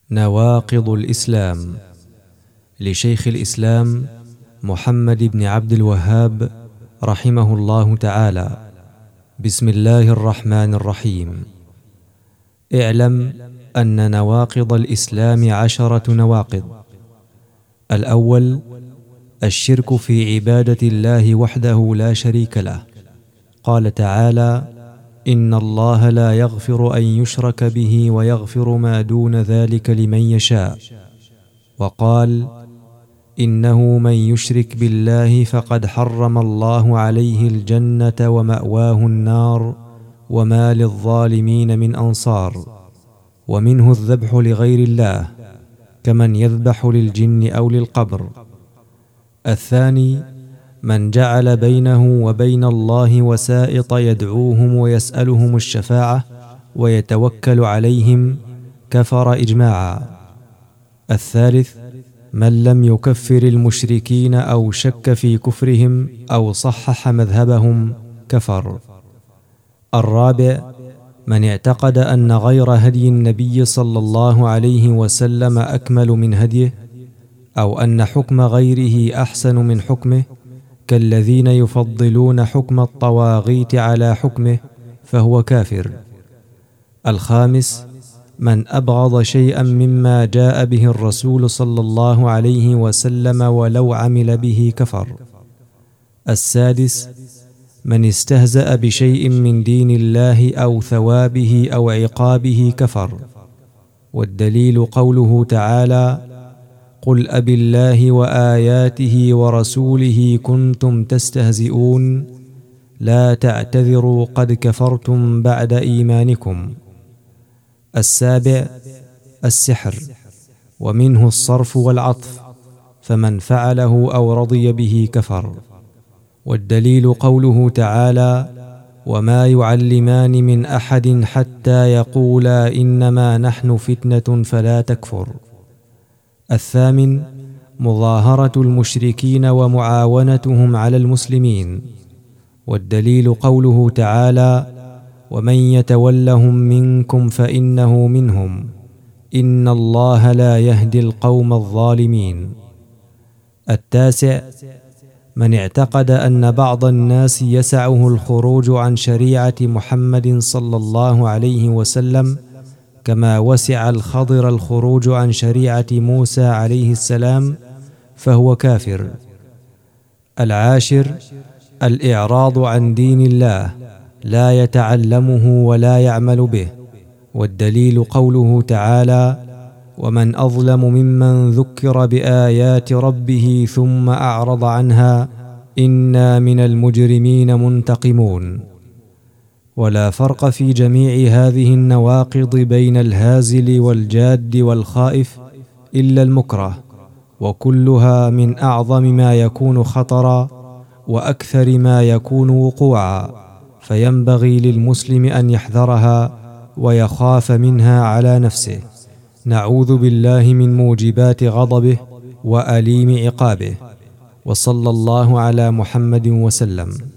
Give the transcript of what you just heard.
نواقض الإسلام لشيخ الإسلام محمد بن عبد الوهاب رحمه الله تعالى. بسم الله الرحمن الرحيم. اعلم أن نواقض الإسلام 10 نواقض. الأول: الشرك في عبادة الله وحده لا شريك له. قال تعالى: إن الله لا يغفر أن يشرك به ويغفر ما دون ذلك لمن يشاء. وقال: إنه من يشرك بالله فقد حرم الله عليه الجنة ومأواه النار وما للظالمين من أنصار. ومنه الذبح لغير الله كمن يذبح للجن أو للقبر. الثاني: من جعل بينه وبين الله وسائط يدعوهم ويسألهم الشفاعة ويتوكل عليهم كفر إجماعا. الثالث: من لم يكفر المشركين أو شك في كفرهم أو صحح مذهبهم كفر. الرابع: من اعتقد أن غير هدي النبي صلى الله عليه وسلم أكمل من هديه، أو أن حكم غيره أحسن من حكمه، كالذين يفضلون حكم الطواغيت على حكمه، فهو كافر. الخامس: من أبغض شيئا مما جاء به الرسول صلى الله عليه وسلم ولو عمل به كفر. السادس: من استهزأ بشيء من دين الله أو ثوابه أو عقابه كفر. والدليل قوله تعالى: قل أبالله وآياته ورسوله كنتم تستهزئون لا تعتذروا قد كفرتم بعد إيمانكم. السابع: السحر، ومنه الصرف والعطف، فمن فعله أو رضي به كفر. والدليل قوله تعالى: وما يعلمان من أحد حتى يقولا إنما نحن فتنة فلا تكفر. الثامن: مظاهرة المشركين ومعاونتهم على المسلمين. والدليل قوله تعالى: ومن يتولهم منكم فإنه منهم إن الله لا يهدي القوم الظالمين. التاسع: من اعتقد أن بعض الناس يسعه الخروج عن شريعة محمد صلى الله عليه وسلم كما وسع الخضر الخروج عن شريعة موسى عليه السلام، فهو كافر. العاشر: الإعراض عن دين الله، لا يتعلمه ولا يعمل به. والدليل قوله تعالى: ومن أظلم ممن ذكر بآيات ربه ثم أعرض عنها إنا من المجرمين منتقمون. ولا فرق في جميع هذه النواقض بين الهازل والجاد والخائف إلا المكره، وكلها من أعظم ما يكون خطرا وأكثر ما يكون وقوعا، فينبغي للمسلم أن يحذرها ويخاف منها على نفسه. نعوذ بالله من موجبات غضبه وأليم عقابه. وصلى الله على محمد وسلم.